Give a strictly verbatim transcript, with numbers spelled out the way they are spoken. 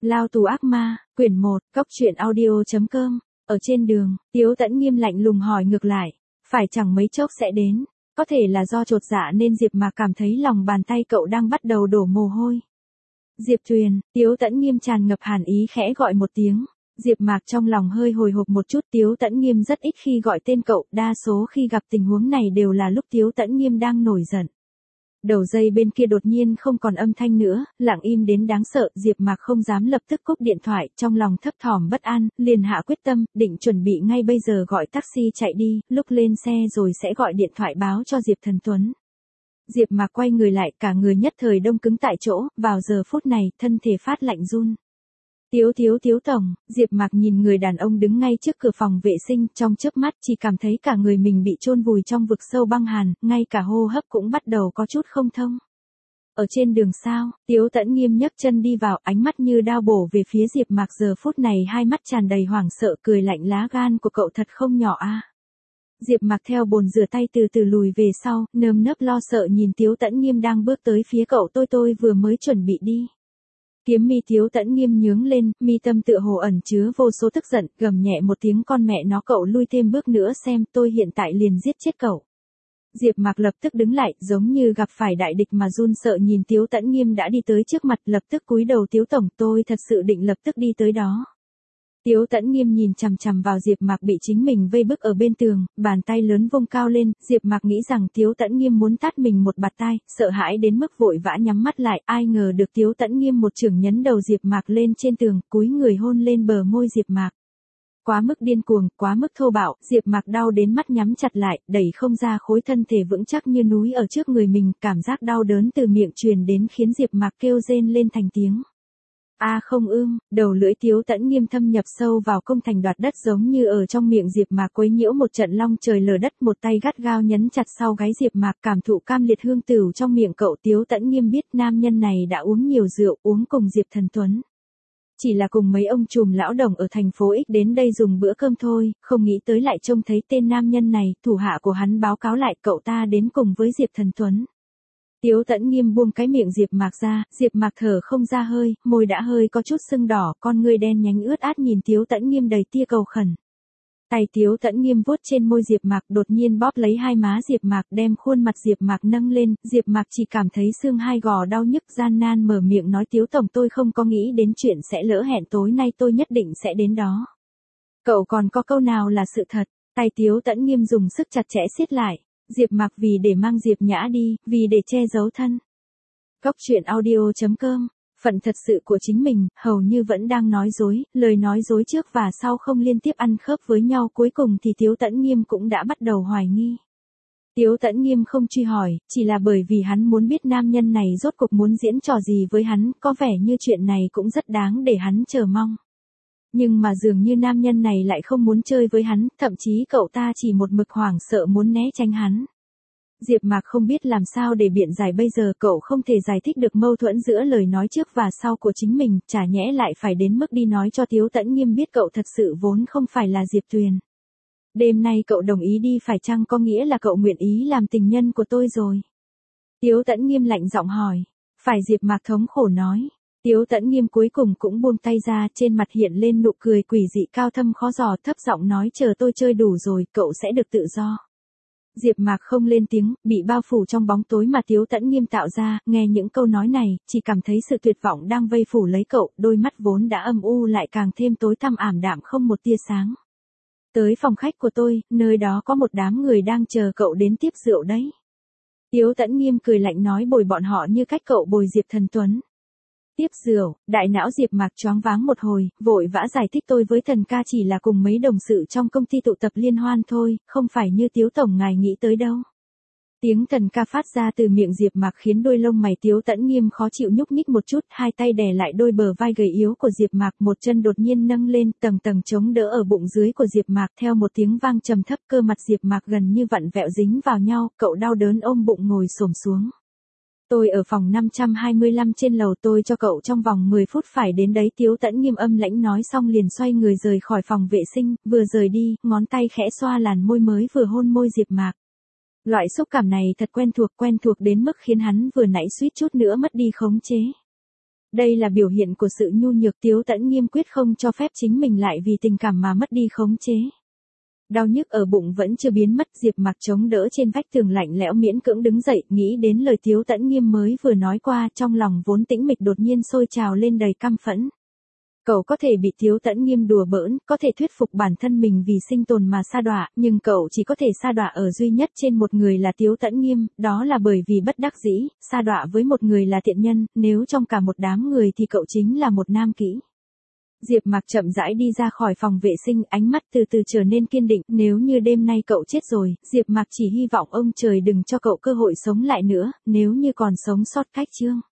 Lao tù ác ma, quyển một, cốc truyện audio.com. Ở trên đường, Tiếu Tẫn Nghiêm lạnh lùng hỏi ngược lại, phải chẳng mấy chốc sẽ đến, có thể là do chột dạ nên Diệp Mạc cảm thấy lòng bàn tay cậu đang bắt đầu đổ mồ hôi. Diệp Tuyền, Tiếu Tẫn Nghiêm tràn ngập hàn ý khẽ gọi một tiếng. Diệp Mạc trong lòng hơi hồi hộp một chút, Tiếu Tẫn Nghiêm rất ít khi gọi tên cậu, đa số khi gặp tình huống này đều là lúc Tiếu Tẫn Nghiêm đang nổi giận. Đầu dây bên kia đột nhiên không còn âm thanh nữa, lặng im đến đáng sợ, Diệp Mạc không dám lập tức cúp điện thoại, trong lòng thấp thỏm bất an, liền hạ quyết tâm, định chuẩn bị ngay bây giờ gọi taxi chạy đi, lúc lên xe rồi sẽ gọi điện thoại báo cho Diệp Thần Tuấn. Diệp Mạc quay người lại, cả người nhất thời đông cứng tại chỗ, vào giờ phút này, thân thể phát lạnh run. Tiếu Tiếu Tiếu tổng, Diệp Mạc nhìn người đàn ông đứng ngay trước cửa phòng vệ sinh, trong chớp mắt chỉ cảm thấy cả người mình bị chôn vùi trong vực sâu băng hàn, ngay cả hô hấp cũng bắt đầu có chút không thông. Ở trên đường sao, Tiếu Tẫn Nghiêm nhấc chân đi vào, ánh mắt như đao bổ về phía Diệp Mạc, giờ phút này hai mắt tràn đầy hoảng sợ, cười lạnh, lá gan của cậu thật không nhỏ a. Diệp Mạc theo bồn rửa tay từ từ lùi về sau, nơm nớp lo sợ nhìn Tiếu Tẫn Nghiêm đang bước tới phía cậu, tôi tôi vừa mới chuẩn bị đi. Kiếm mi Tiếu Tẫn Nghiêm nhướng lên, mi tâm tựa hồ ẩn chứa vô số tức giận, gầm nhẹ một tiếng, con mẹ nó, cậu lui thêm bước nữa xem, tôi hiện tại liền giết chết cậu. Diệp Mạc lập tức đứng lại, giống như gặp phải đại địch mà run sợ nhìn Tiếu Tẫn Nghiêm đã đi tới trước mặt, lập tức cúi đầu, Tiếu tổng, tôi thật sự định lập tức đi tới đó. Tiếu Tẫn Nghiêm nhìn chằm chằm vào Diệp Mạc bị chính mình vây bức ở bên tường, bàn tay lớn vung cao lên, Diệp Mạc nghĩ rằng Tiếu Tẫn Nghiêm muốn tát mình một bạt tai, sợ hãi đến mức vội vã nhắm mắt lại, ai ngờ được Tiếu Tẫn Nghiêm một chưởng nhấn đầu Diệp Mạc lên trên tường, cúi người hôn lên bờ môi Diệp Mạc. Quá mức điên cuồng, quá mức thô bạo, Diệp Mạc đau đến mắt nhắm chặt lại, đẩy không ra khối thân thể vững chắc như núi ở trước người mình, cảm giác đau đớn từ miệng truyền đến khiến Diệp Mạc kêu rên lên thành tiếng. A à không ưm, đầu lưỡi Tiếu Tẫn Nghiêm thâm nhập sâu vào công thành đoạt đất, giống như ở trong miệng Diệp Mạc quấy nhiễu một trận long trời lở đất, một tay gắt gao nhấn chặt sau gáy Diệp Mạc, cảm thụ cam liệt hương tửu trong miệng cậu. Tiếu Tẫn Nghiêm biết nam nhân này đã uống nhiều rượu, uống cùng Diệp Thần Tuấn. Chỉ là cùng mấy ông trùm lão đồng ở thành phố X đến đây dùng bữa cơm thôi, không nghĩ tới lại trông thấy tên nam nhân này, thủ hạ của hắn báo cáo lại cậu ta đến cùng với Diệp Thần Tuấn. Tiếu Tẫn Nghiêm buông cái miệng Diệp Mạc ra, Diệp Mạc thở không ra hơi, môi đã hơi có chút sưng đỏ, con ngươi đen nhánh ướt át nhìn Tiếu Tẫn Nghiêm đầy tia cầu khẩn. Tay Tiếu Tẫn Nghiêm vuốt trên môi Diệp Mạc, đột nhiên bóp lấy hai má Diệp Mạc, đem khuôn mặt Diệp Mạc nâng lên, Diệp Mạc chỉ cảm thấy xương hai gò đau nhức, gian nan mở miệng nói, Tiếu tổng, tôi không có nghĩ đến chuyện sẽ lỡ hẹn, tối nay tôi nhất định sẽ đến đó. Cậu còn có câu nào là sự thật? Tay Tiếu Tẫn Nghiêm dùng sức chặt chẽ siết lại. Diệp Mạc vì để mang Diệp Nhã đi, vì để che giấu thân. Cốc truyện audio.com. Phận thật sự của chính mình, hầu như vẫn đang nói dối, lời nói dối trước và sau không liên tiếp ăn khớp với nhau, cuối cùng thì Tiếu Tẫn Nghiêm cũng đã bắt đầu hoài nghi. Tiếu Tẫn Nghiêm không truy hỏi, chỉ là bởi vì hắn muốn biết nam nhân này rốt cuộc muốn diễn trò gì với hắn, có vẻ như chuyện này cũng rất đáng để hắn chờ mong. Nhưng mà dường như nam nhân này lại không muốn chơi với hắn, thậm chí cậu ta chỉ một mực hoảng sợ muốn né tránh hắn. Diệp Mạc không biết làm sao để biện giải bây giờ, cậu không thể giải thích được mâu thuẫn giữa lời nói trước và sau của chính mình, chả nhẽ lại phải đến mức đi nói cho Tiếu Tẫn Nghiêm biết cậu thật sự vốn không phải là Diệp Tuyền. Đêm nay cậu đồng ý đi phải chăng có nghĩa là cậu nguyện ý làm tình nhân của tôi rồi? Tiếu Tẫn Nghiêm lạnh giọng hỏi. Phải, Diệp Mạc thống khổ nói. Tiếu Tẫn Nghiêm cuối cùng cũng buông tay ra, trên mặt hiện lên nụ cười quỷ dị cao thâm khó dò, thấp giọng nói, chờ tôi chơi đủ rồi, cậu sẽ được tự do. Diệp Mạc không lên tiếng, bị bao phủ trong bóng tối mà Tiếu Tẫn Nghiêm tạo ra, nghe những câu nói này, chỉ cảm thấy sự tuyệt vọng đang vây phủ lấy cậu, đôi mắt vốn đã âm u lại càng thêm tối tăm ảm đạm không một tia sáng. Tới phòng khách của tôi, nơi đó có một đám người đang chờ cậu đến tiếp rượu đấy. Tiếu Tẫn Nghiêm cười lạnh nói, bồi bọn họ như cách cậu bồi Diệp Thần Tuấn. Tiếp rượu, đại não Diệp Mạc choáng váng một hồi, vội vã giải thích, tôi với Thần ca chỉ là cùng mấy đồng sự trong công ty tụ tập liên hoan thôi, không phải như Tiếu tổng ngài nghĩ tới đâu. Tiếng Thần ca phát ra từ miệng Diệp Mạc khiến đôi lông mày Tiếu Tẫn Nghiêm khó chịu nhúc nhích một chút, hai tay đè lại đôi bờ vai gầy yếu của Diệp Mạc, một chân đột nhiên nâng lên, tầng tầng chống đỡ ở bụng dưới của Diệp Mạc, theo một tiếng vang trầm thấp, cơ mặt Diệp Mạc gần như vặn vẹo dính vào nhau, cậu đau đớn ôm bụng ngồi xổm xuống. Tôi ở phòng năm trăm hai mươi lăm trên lầu, tôi cho cậu trong vòng mười phút phải đến đấy. Tiếu Tẫn Nghiêm âm lãnh nói xong liền xoay người rời khỏi phòng vệ sinh, vừa rời đi, ngón tay khẽ xoa làn môi mới vừa hôn môi Diệp Mạc. Loại xúc cảm này thật quen thuộc, quen thuộc đến mức khiến hắn vừa nãy suýt chút nữa mất đi khống chế. Đây là biểu hiện của sự nhu nhược. Tiếu Tẫn Nghiêm quyết không cho phép chính mình lại vì tình cảm mà mất đi khống chế. Đau nhức ở bụng vẫn chưa biến mất, Diệp Mạc chống đỡ trên vách tường lạnh lẽo miễn cưỡng đứng dậy, nghĩ đến lời Tiếu Tẫn Nghiêm mới vừa nói qua, trong lòng vốn tĩnh mịch đột nhiên sôi trào lên đầy căm phẫn. Cậu có thể bị Tiếu Tẫn Nghiêm đùa bỡn, có thể thuyết phục bản thân mình vì sinh tồn mà sa đọa, nhưng cậu chỉ có thể sa đọa ở duy nhất trên một người là Tiếu Tẫn Nghiêm, đó là bởi vì bất đắc dĩ, sa đọa với một người là tiện nhân, nếu trong cả một đám người thì cậu chính là một nam kỹ. Diệp Mạc chậm rãi đi ra khỏi phòng vệ sinh, ánh mắt từ từ trở nên kiên định, nếu như đêm nay cậu chết rồi, Diệp Mạc chỉ hy vọng ông trời đừng cho cậu cơ hội sống lại nữa, nếu như còn sống sót cách chương.